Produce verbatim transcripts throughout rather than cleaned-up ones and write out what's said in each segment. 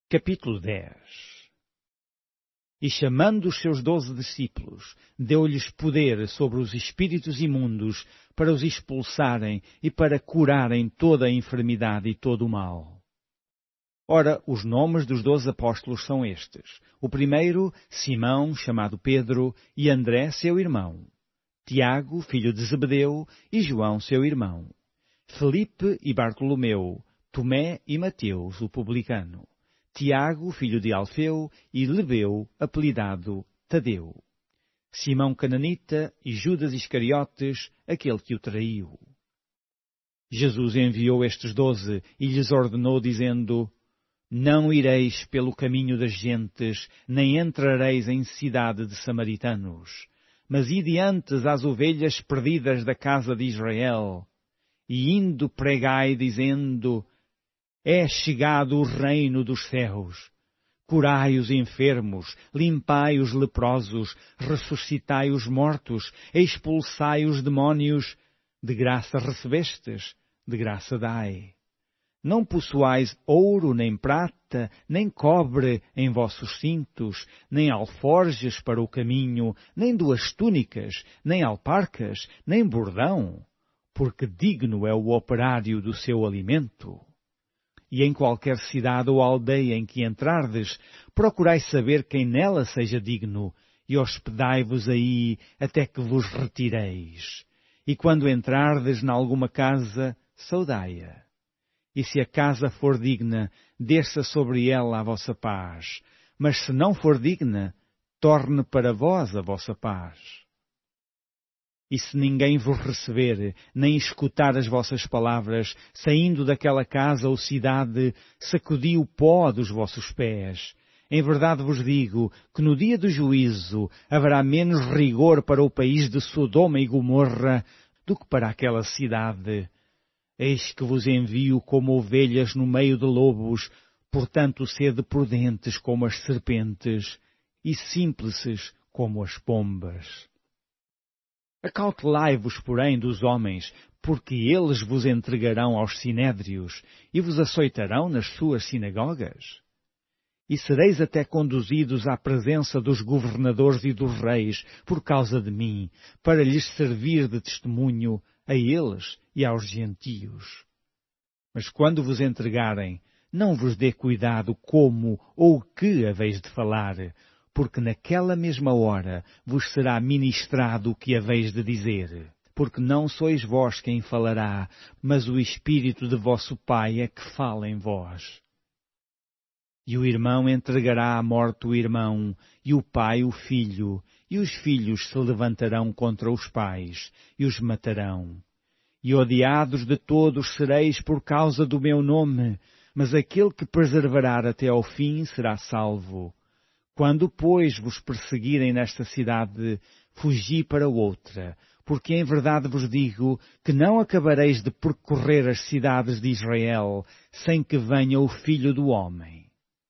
Capítulo dez. E chamando os seus doze discípulos, deu-lhes poder sobre os espíritos imundos para os expulsarem e para curarem toda a enfermidade e todo o mal. Ora, os nomes dos doze apóstolos são estes. O primeiro, Simão, chamado Pedro, e André, seu irmão. Tiago, filho de Zebedeu, e João, seu irmão. Felipe e Bartolomeu, Tomé e Mateus, o publicano. Tiago, filho de Alfeu, e Lebeu, apelidado Tadeu. Simão Cananita e Judas Iscariotes, aquele que o traiu. Jesus enviou estes doze e lhes ordenou, dizendo: Não ireis pelo caminho das gentes, nem entrareis em cidade de samaritanos, mas ide antes às ovelhas perdidas da casa de Israel. E indo pregai, dizendo: É chegado o reino dos céus. Curai os enfermos, limpai os leprosos, ressuscitai os mortos, expulsai os demónios. De graça recebestes, de graça dai. Não possuais ouro, nem prata, nem cobre em vossos cintos, nem alforjes para o caminho, nem duas túnicas, nem alparcas, nem bordão, porque digno é o operário do seu alimento. E em qualquer cidade ou aldeia em que entrardes, procurai saber quem nela seja digno, e hospedai-vos aí até que vos retireis. E quando entrardes nalguma casa, saudai-a. E se a casa for digna, desça sobre ela a vossa paz. Mas se não for digna, torne para vós a vossa paz. E se ninguém vos receber, nem escutar as vossas palavras, saindo daquela casa ou cidade, sacudi o pó dos vossos pés. Em verdade vos digo que no dia do juízo haverá menos rigor para o país de Sodoma e Gomorra do que para aquela cidade. Eis que vos envio como ovelhas no meio de lobos, portanto sede prudentes como as serpentes e simples como as pombas. Acautelai-vos, porém, dos homens, porque eles vos entregarão aos sinédrios e vos açoitarão nas suas sinagogas. E sereis até conduzidos à presença dos governadores e dos reis, por causa de mim, para lhes servir de testemunho a eles e aos gentios. Mas quando vos entregarem, não vos dê cuidado como ou o que haveis de falar, porque naquela mesma hora vos será ministrado o que haveis de dizer. Porque não sois vós quem falará, mas o Espírito de vosso Pai é que fala em vós. E o irmão entregará à morte o irmão, e o pai o filho, e os filhos se levantarão contra os pais, e os matarão. E odiados de todos sereis por causa do meu nome, mas aquele que perseverar até ao fim será salvo. Quando, pois, vos perseguirem nesta cidade, fugi para outra, porque em verdade vos digo que não acabareis de percorrer as cidades de Israel sem que venha o Filho do Homem.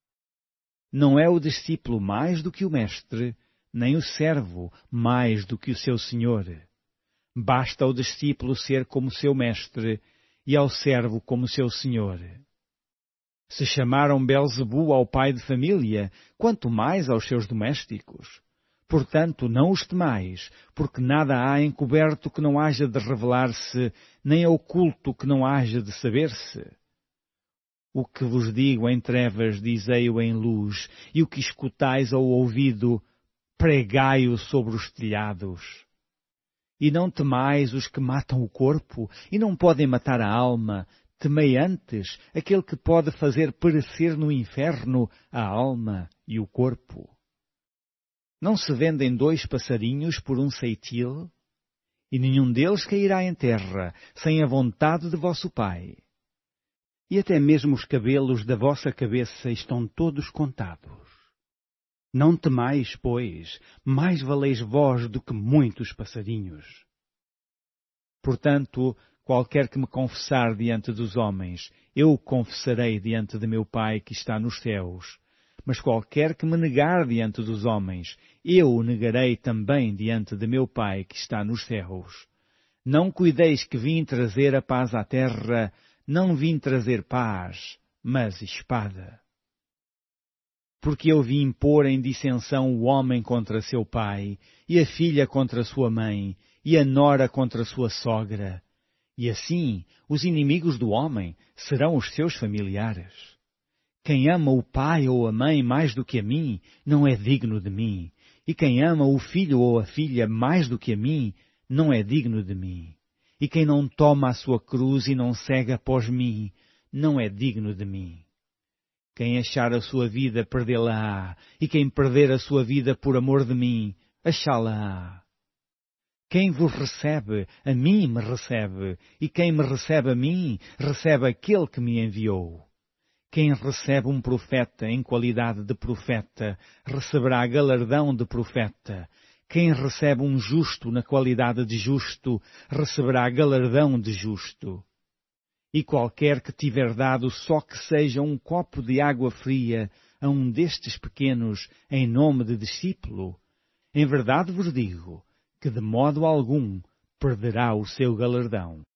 Não é o discípulo mais do que o mestre, nem o servo mais do que o seu senhor. Basta ao discípulo ser como seu mestre e ao servo como seu senhor. Se chamaram Belzebu ao pai de família, quanto mais aos seus domésticos. Portanto, não os temais, porque nada há encoberto que não haja de revelar-se, nem oculto que não haja de saber-se. O que vos digo em trevas, dizei-o em luz, e o que escutais ao ouvido, pregai-o sobre os telhados. E não temais os que matam o corpo, e não podem matar a alma. Temei antes aquele que pode fazer perecer no inferno a alma e o corpo. Não se vendem dois passarinhos por um ceitil? E nenhum deles cairá em terra, sem a vontade de vosso Pai. E até mesmo os cabelos da vossa cabeça estão todos contados. Não temais, pois, mais valeis vós do que muitos passarinhos. Portanto, qualquer que me confessar diante dos homens, eu o confessarei diante de meu Pai que está nos céus. Mas qualquer que me negar diante dos homens, eu o negarei também diante de meu Pai que está nos céus. Não cuideis que vim trazer a paz à terra, não vim trazer paz, mas espada. Porque eu vim pôr em dissensão o homem contra seu pai, e a filha contra sua mãe, e a nora contra sua sogra. E assim, os inimigos do homem serão os seus familiares. Quem ama o pai ou a mãe mais do que a mim, não é digno de mim. E quem ama o filho ou a filha mais do que a mim, não é digno de mim. E quem não toma a sua cruz e não segue após mim, não é digno de mim. Quem achar a sua vida, perdê-la-á, e quem perder a sua vida por amor de mim, achá-la-á. Quem vos recebe, a mim me recebe, e quem me recebe a mim, recebe aquele que me enviou. Quem recebe um profeta em qualidade de profeta, receberá galardão de profeta. Quem recebe um justo na qualidade de justo, receberá galardão de justo. E qualquer que tiver dado só que seja um copo de água fria a um destes pequenos em nome de discípulo, em verdade vos digo que de modo algum perderá o seu galardão.